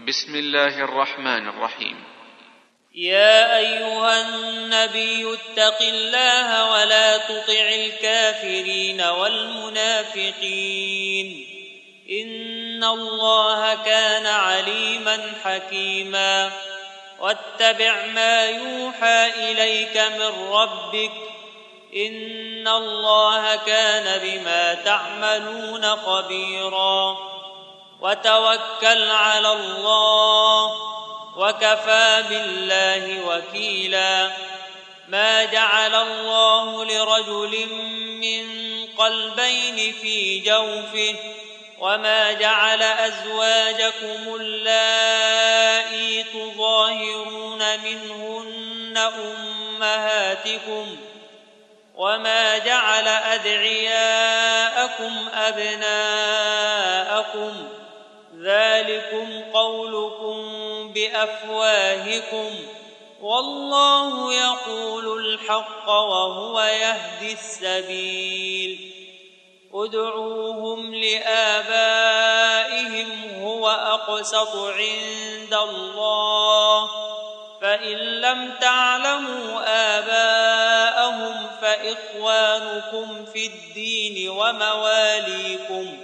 بسم الله الرحمن الرحيم. يا أيها النبي اتق الله ولا تطع الكافرين والمنافقين إن الله كان عليما حكيما. واتبع ما يوحى إليك من ربك إن الله كان بما تعملون خبيرا. وتوكل على الله وكفى بالله وكيلا. ما جعل الله لرجل من قلبين في جوفه وما جعل أزواجكم اللائي تظاهرون منهن أمهاتكم وما جعل أدعياءكم أبناءكم ذلكم قولكم بأفواهكم والله يقول الحق وهو يهدي السبيل. ادعوهم لآبائهم هو أقسط عند الله فإن لم تعلموا آباءهم فإخوانكم في الدين ومواليكم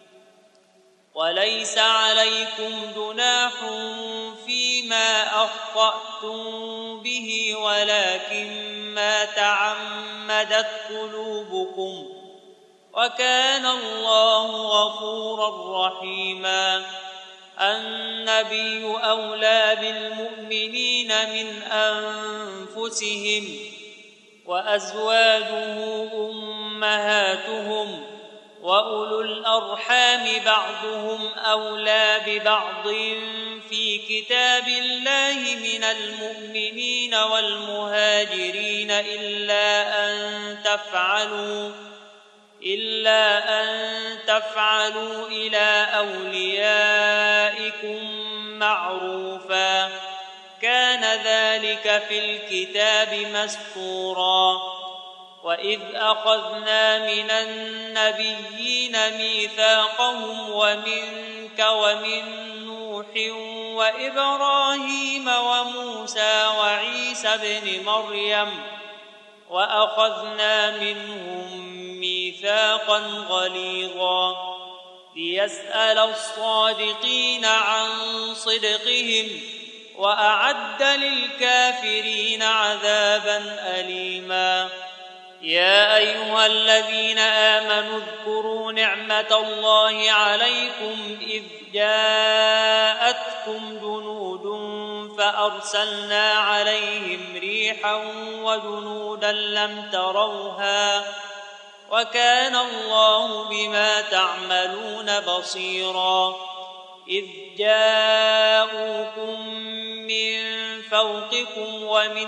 وليس عليكم جناح فيما أخطأتم به ولكن ما تعمدت قلوبكم وكان الله غفورا رحيما. النبي أولى بالمؤمنين من أنفسهم وأزواجه أمهاتهم وأولو الأرحام بعضهم أولى ببعض في كتاب الله من المؤمنين والمهاجرين إلا أن تفعلوا إلى أوليائكم معروفا كان ذلك في الكتاب مسطورا. وإذ أخذنا من النبيين ميثاقهم ومنك ومن نوح وإبراهيم وموسى وعيسى ابن مريم وأخذنا منهم ميثاقا غليظا ليسأل الصادقين عن صدقهم وأعد للكافرين عذابا أليما. يا أيها الذين آمنوا اذكروا نعمة الله عليكم إذ جاءتكم جنود فأرسلنا عليهم ريحا وجنودا لم تروها وكان الله بما تعملون بصيرا. إذ جاءوكم من فوقكم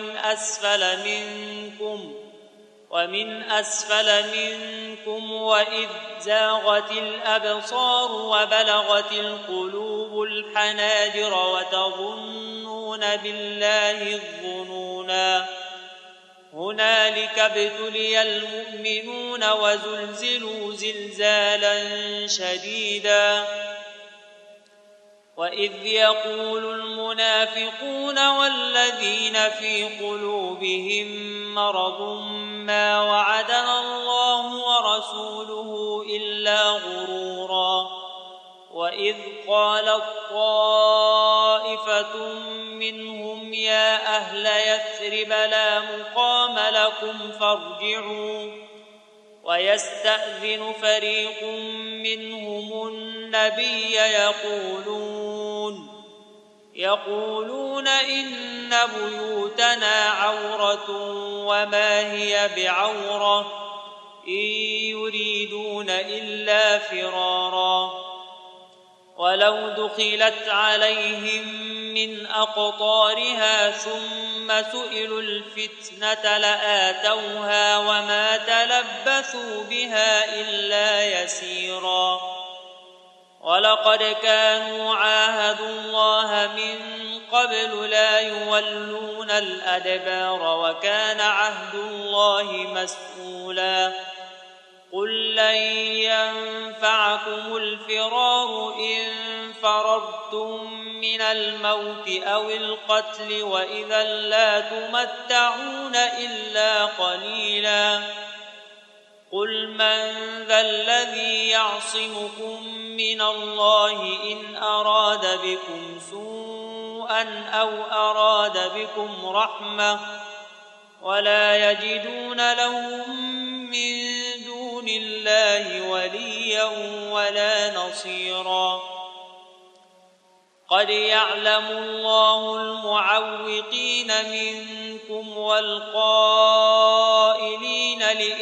ومن أسفل منكم وإذ زاغت الأبصار وبلغت القلوب الحناجر وتظنون بالله الظنونا. هنالك ابتلي المؤمنون وزلزلوا زلزالا شديدا. وإذ يقول المنافقون والذين في قلوبهم مرض ما وعدنا الله ورسوله إلا غرورا. وإذ قالت طائفة منهم يا أهل يثرب لا مقام لكم فارجعوا ويستأذن فريق منهم النبي يقولون إن بيوتنا عورة وما هي بعورة إن يريدون إلا فرارا. ولو دخلت عليهم من أقطارها ثم سئلوا الفتنة لآتوها وما تلبثوا بها إلا يسيرا. ولقد كانوا عاهدوا الله من قبل لا يولون الأدبار وكان عهد الله مسؤولا. قل لن ينفعكم الفرار إن فررتم من الموت أو القتل وإذا لا تمتعون إلا قليلا قل من ذا الذي يعصمكم من الله إن أراد بكم سوءا أو أراد بكم رحمة ولا يجدون لهم من دون الله وليا ولا نصيرا قد يعلم الله المعوقين منكم والقائلين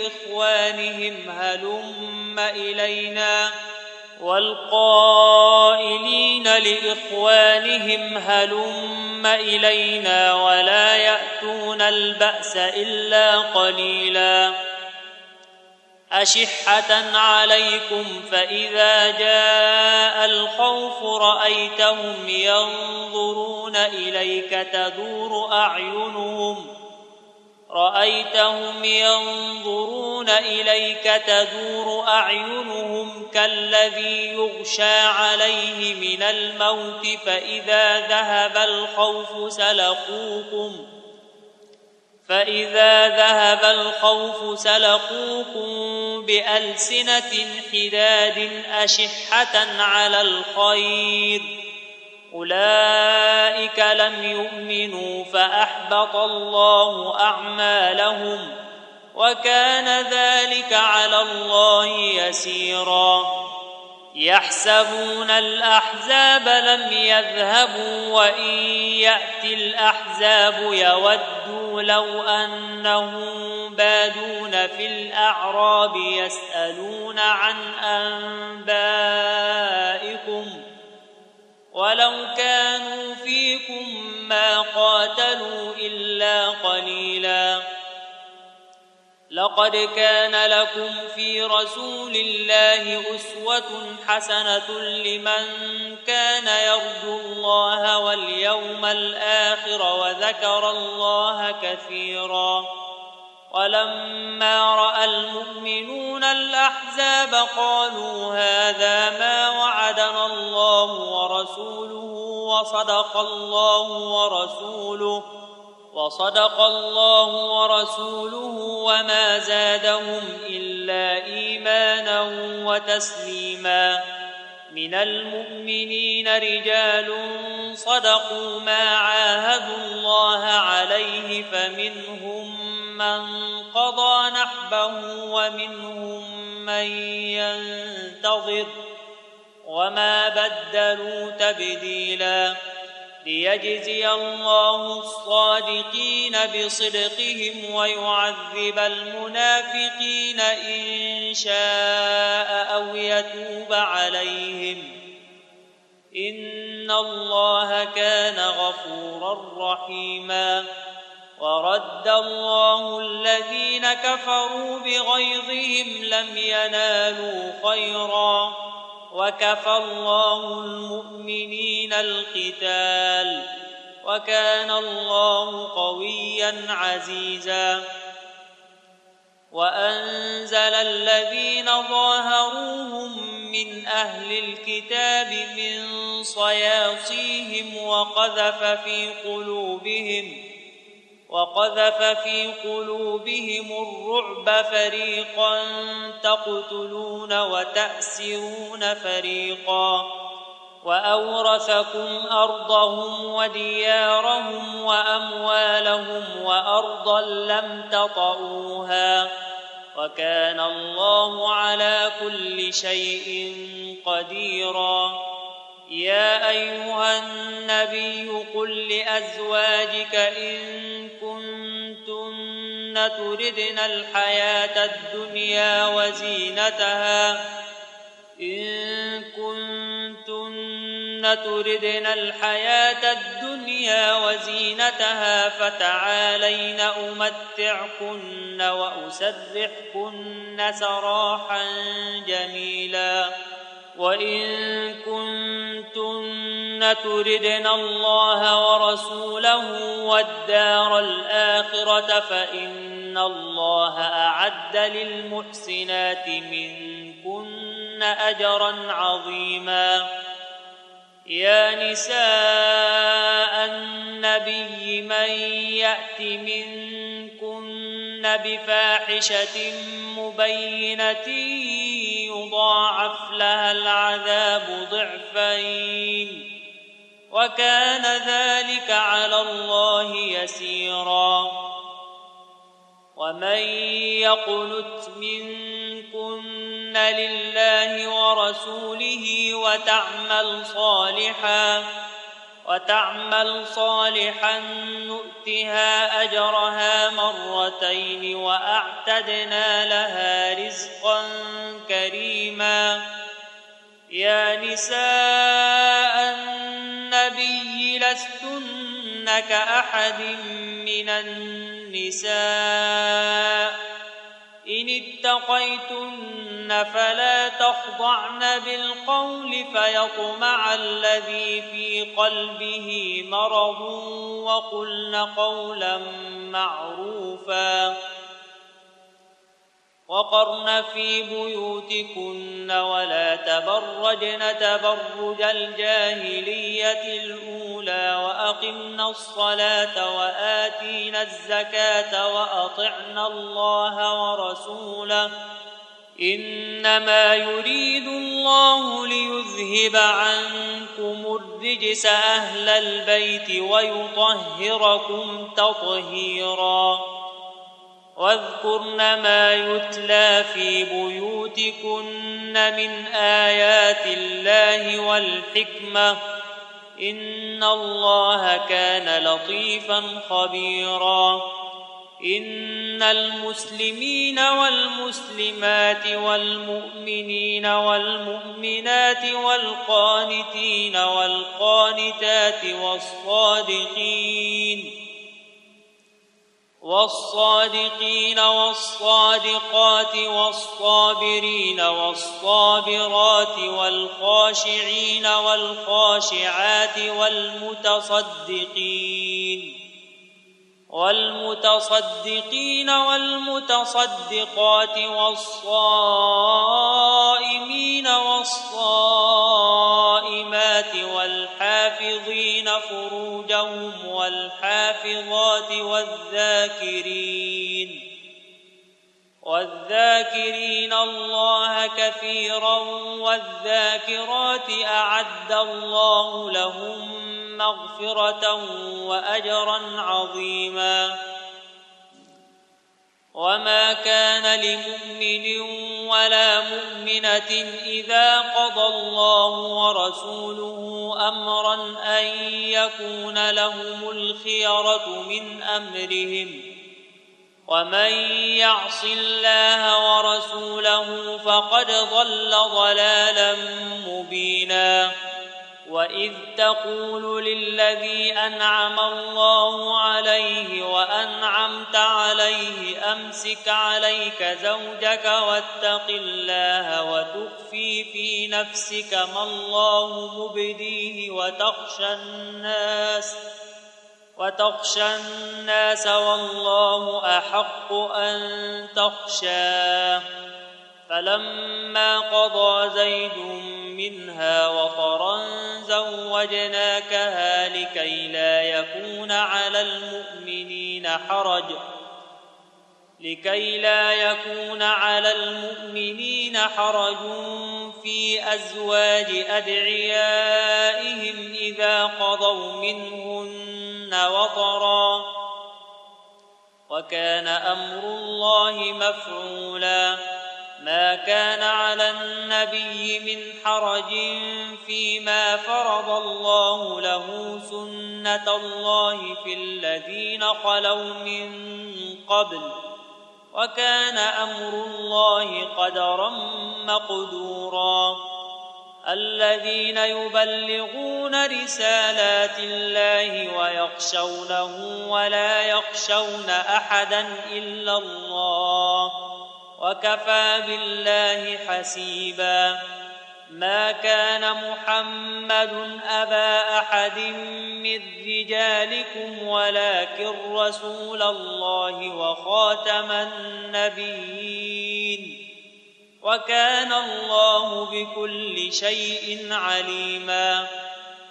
لإخوانهم هلم إلينا ولا يأتون البأس إلا قليلا أشحة عليكم فإذا جاء الخوف رأيتهم ينظرون إليك تدور أعينهم كالذي يغشى عليه من الموت فإذا ذهب الخوف سلقوكم بألسنة حداد أشحة على الخير أولئك لم يؤمنوا فأحبط الله أعمالهم وكان ذلك على الله يسيرا يحسبون الأحزاب لم يذهبوا وإن يأتي الأحزاب يودوا لو أنهم بادون في الأعراب يسألون عن أنبائكم ولو كانوا فيكم ما قاتلوا إلا قليلا لقد كان لكم في رسول الله أسوة حسنة لمن كان يرجو الله واليوم الآخر وذكر الله كثيرا ولما رأى المؤمنون الأحزاب قالوا هذا ما وعدنا الله ورسوله وصدق الله ورسوله وما زادهم إلا إيمانا وتسليما من المؤمنين رجال صدقوا ما عاهدوا الله عليه فمنهم من قضى نحبه ومنهم من ينتظر وما بدلوا تبديلا ليجزي الله الصادقين بصدقهم ويعذب المنافقين إن شاء أو يتوب عليهم إن الله كان غفورا رحيما ورد الله الذين كفروا بغيظهم لم ينالوا خيرا وكفى الله المؤمنين القتال وكان الله قويا عزيزا وأنزل الذين ظاهروهم من أهل الكتاب من صياصيهم وقذف في قلوبهم الرعب فريقا تقتلون وتأسرون فريقا وأورثكم أرضهم وديارهم وأموالهم وأرضا لم تطئوها وكان الله على كل شيء قديرا يا أيها النبي قل لأزواجك إن كنتن تردن الحياة الدنيا وزينتها فتعالين أمتعكن وأسرحكن سراحا جميلا وإن كنتن تردن الله ورسوله والدار الآخرة فإن الله أعد للمحسنات منكن أجرا عظيما يا نساء النبي من يأت منكن بفاحشة مبينة يضاعف لها العذاب ضعفين وكان ذلك على الله يسيرا ومن يقنت منكن لله ورسوله وتعمل صالحا نؤتها أجرها مرتين وأعتدنا لها رزقا كريما يا نساء النبي لستن كأحد من النساء إن اتقيتن فلا تخضعن بالقول فيطمع الذي في قلبه مرض وقلن قولا معروفا وقرن في بيوتكن ولا تبرجن تبرج الجاهلية الأولى وأقمن الصلاة وآتين الزكاة وأطعن الله ورسوله إنما يريد الله ليذهب عنكم الرجس أهل البيت ويطهركم تطهيرا واذكرن ما يتلى في بيوتكن من آيات الله والحكمة إن الله كان لطيفا خبيرا إن المسلمين والمسلمات والمؤمنين والمؤمنات والقانتين والقانتات والصادقين والصادقات والصابرين والصابرات والخاشعين والخاشعات والمتصدقين والمتصدقات والصائمين والصائمات والحافظين فروجهم والحافظات والذاكرين الله كثيرا والذاكرات أعد الله لهم مغفرة وأجرا عظيما وما كان لمؤمن ولا مؤمنة إذا قضى الله ورسوله أمرا أن يكون لهم الخيرة من أمرهم ومن يعص الله ورسوله فقد ضل ضلالا مبينا وإذ تقول للذي أنعم الله عليه وأنعمت عليه أمسك عليك زوجك واتق الله وتخفي في نفسك ما الله مبديه وتخشى الناس والله أحق أن تخشاه فلما قضى زيد منها وطرا زوجناكها لكي لا يكون على المؤمنين حرج في أزواج أدعيائهم إذا قضوا منهن وطرا وكان أمر الله مفعولا ما كان على النبي من حرج فيما فرض الله له سنة الله في الذين خلوا من قبل وكان أمر الله قدرا مقدورا الذين يبلغون رسالات الله ويخشونه ولا يخشون أحدا إلا الله وكفى بالله حسيبا ما كان محمد أبا أحد من رجالكم ولكن رسول الله وخاتم النبيين وكان الله بكل شيء عليما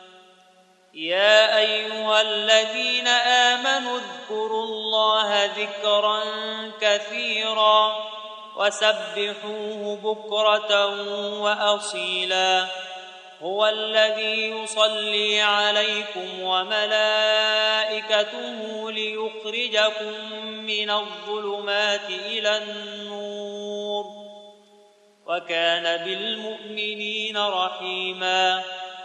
يا أيها الذين آمنوا اذكروا الله ذكرا كثيرا وسبحوه بكرة وأصيلا هو الذي يصلي عليكم وملائكته ليخرجكم من الظلمات إلى النور وكان بالمؤمنين رحيما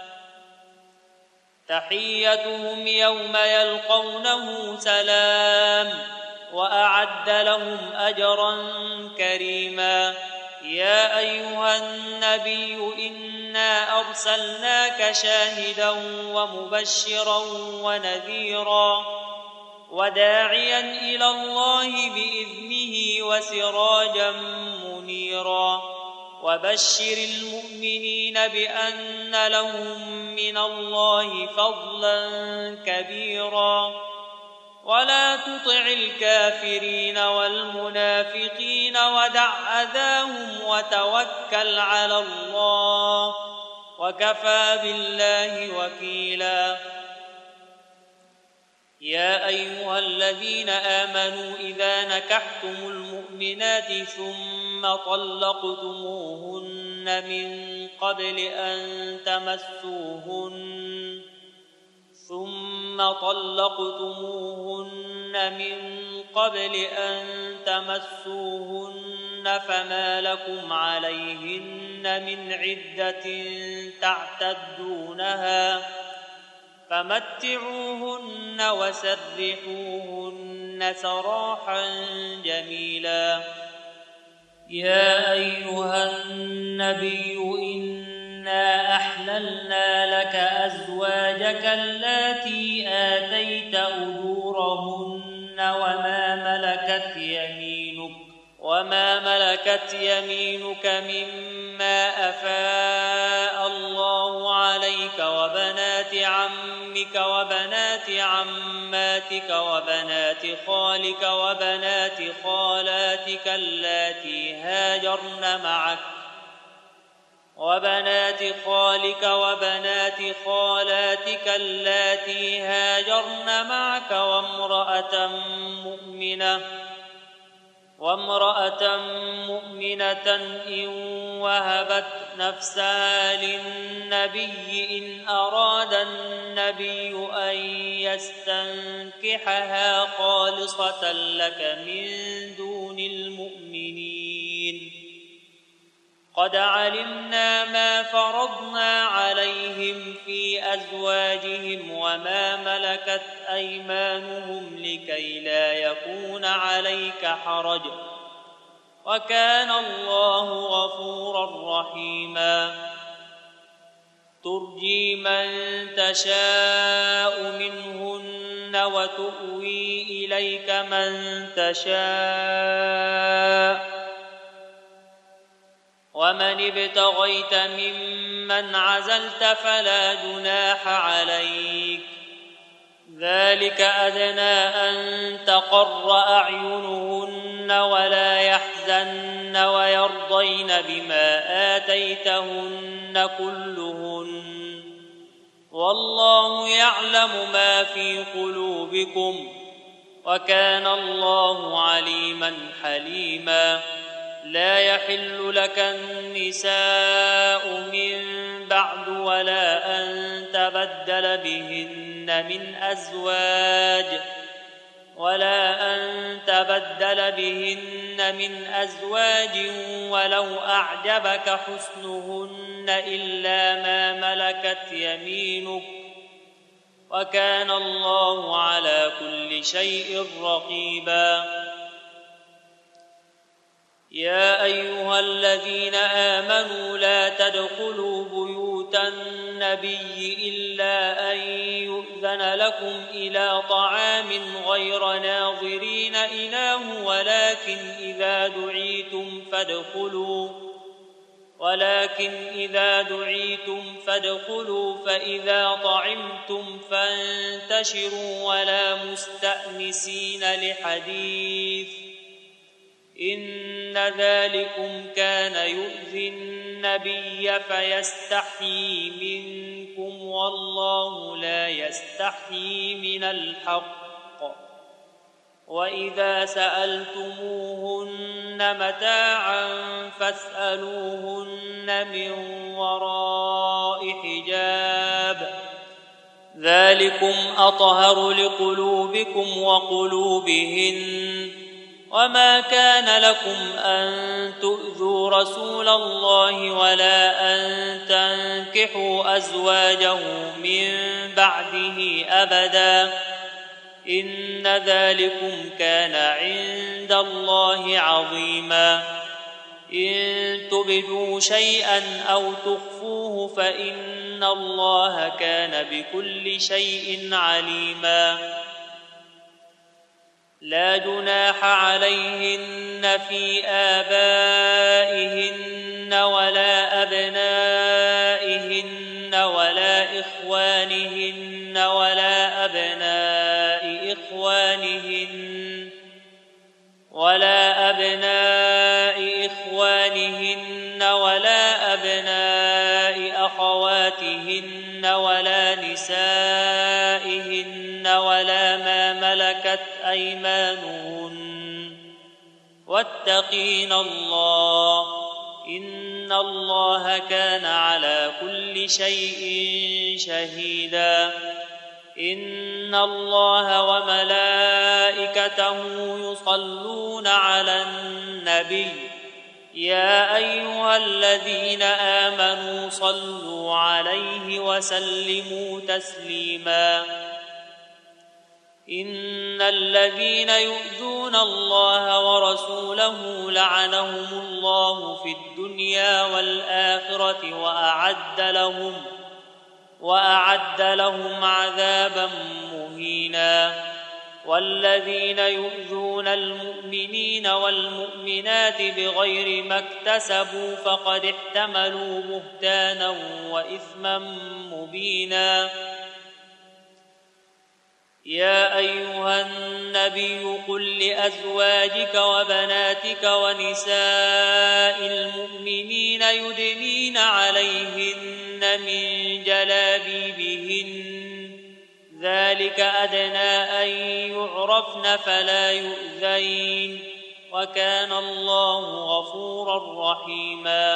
تحيتهم يوم يلقونه سلام وأعد لهم أجرا كريما يا أيها النبي إنا أرسلناك شاهدا ومبشرا ونذيرا وداعيا إلى الله بإذنه وسراجا منيرا وبشر المؤمنين بأن لهم من الله فضلا كبيرا ولا تطع الكافرين والمنافقين ودع أذاهم وتوكل على الله وكفى بالله وكيلا يا أيها الذين آمنوا إذا نكحتم المؤمنات ثم طلقتموهن من قبل أن تمسوهن فما لكم عليهن من عدة تعتدونها فمتعوهن وسرحوهن سراحا جميلا يا أيها النبي إنا أحللنا لك أزواجك اللاتي آتيت أجورهن وما ملكت يمينك مما أفاء الله عليك وبنات عمك وبنات عماتك وبنات خالك وبنات خالاتك اللاتي هاجرن معك وامرأة مؤمنة إن وهبت نفسها للنبي إن أراد النبي أن يستنكحها خالصة لك من دون المؤمنين قد علمنا ما فرضنا عليهم في أزواجهم وما ملكت أيمانهم لكي لا يكون عليك حرج وكان الله غفورا رحيما ترجي من تشاء منهن وتؤوي إليك من تشاء ومن ابتغيت ممن عزلت فلا جناح عليك ذلك أدنى أن تقر أعينهن ولا يحزن ويرضين بما آتيتهن كلهن والله يعلم ما في قلوبكم وكان الله عليما حليما لا يحل لك النساء من بعد ولا أن تبدل بهن من أزواج ولو أعجبك حسنهن إلا ما ملكت يمينك وكان الله على كل شيء رقيبا يا أيها الذين آمنوا لا تدخلوا بيوت النبي إلا أن يؤذن لكم إلى طعام غير ناظرين إناه ولكن إذا دعيتم فادخلوا فإذا طعمتم فانتشروا ولا مستأنسين لحديث إن ذلكم كان يؤذي النبي فيستحيي منكم والله لا يستحيي من الحق وإذا سألتموهن متاعا فاسألوهن من وراء حجاب ذلكم أطهر لقلوبكم وقلوبهن وما كان لكم أن تؤذوا رسول الله ولا أن تنكحوا أزواجه من بعده أبدا إن ذلكم كان عند الله عظيما إن تبدوا شيئا أو تخفوه فإن الله كان بكل شيء عليما لا جناح عليهن في آبائهن ولا أبنائهن ولا إخوانهن ولا أبناء إخوانهن ولا أبناء أخواتهن ولا نسائهن ولا ما ملكت أيمانهن واتقين الله إن الله كان على كل شيء شهيدا إن الله وملائكته يصلون على النبي يا أيها الذين آمنوا صلوا عليه وسلموا تسليما إن الذين يؤذون الله ورسوله لعنهم الله في الدنيا والآخرة وأعد لهم عذابا مهينا والذين يؤذون المؤمنين والمؤمنات بغير ما اكتسبوا فقد احتملوا بهتانا وإثما مبينا يا أيها النبي قل لأزواجك وبناتك ونساء المؤمنين يدنين عليهن من جلابيبهن ذلك أدنى أن يعرفن فلا يؤذين وكان الله غفورا رحيما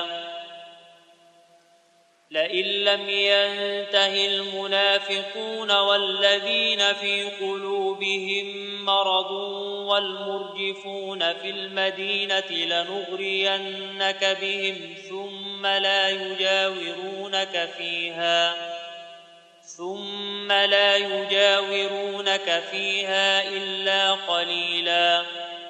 لئن لم ينته المنافقون والذين في قلوبهم مرض والمرجفون في المدينة لنغرينك بهم ثم لا يجاورونك فيها إلا قليلا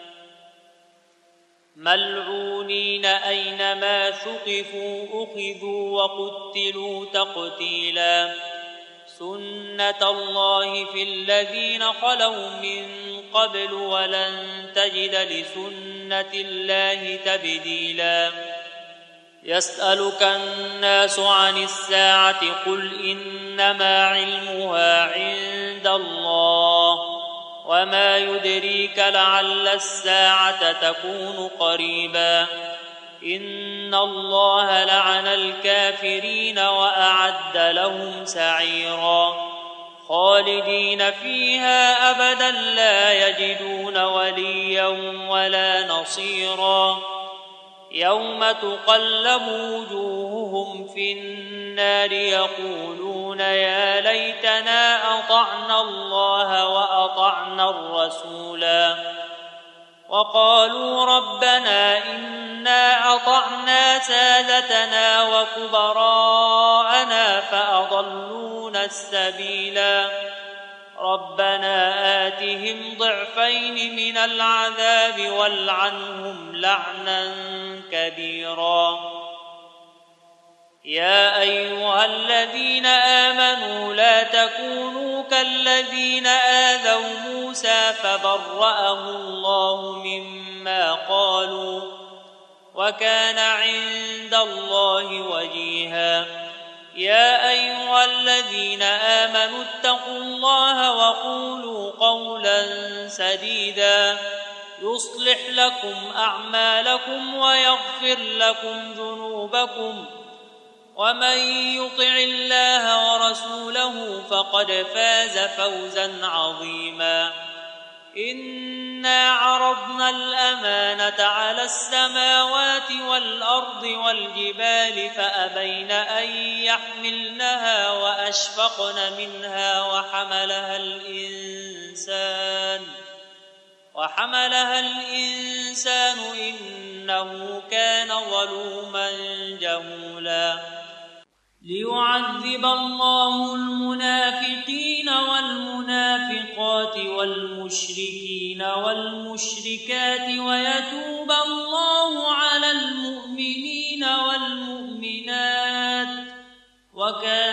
ملعونين أينما ثقفوا أخذوا وقتلوا تقتيلا سنة الله في الذين خلوا من قبل ولن تجد لسنة الله تبديلا يسألك الناس عن الساعة قل إنما علمها عند الله وما يدريك لعل الساعة تكون قريبا إن الله لعن الكافرين وأعد لهم سعيرا خالدين فيها أبدا لا يجدون وليا ولا نصيرا يوم تقلب وجوههم في النار يقولون يا ليتنا أطعنا الله وأطعنا الرسولا وقالوا ربنا إنا أطعنا سادتنا وكبراءنا فأضلونا السبيلا ربنا آتهم ضعفين من العذاب والعنهم لعنا كبيرا يا أيها الذين آمنوا لا تكونوا كالذين آذوا موسى فبرأه الله مما قالوا وكان عند الله وجيها يا أيها الذين آمنوا اتقوا الله وقولوا قولا سديدا يصلح لكم أعمالكم ويغفر لكم ذنوبكم ومن يطع الله ورسوله فقد فاز فوزا عظيما إنا عرضنا الأمانة على السماوات والأرض والجبال فأبين أن يحملنها وأشفقن منها وحملها الإنسان إنه كان ظلوما جهولا ليعذب الله المنافقين والمنافقات والمشركين والمشركات ويتوب الله على المؤمنين والمؤمنات وكان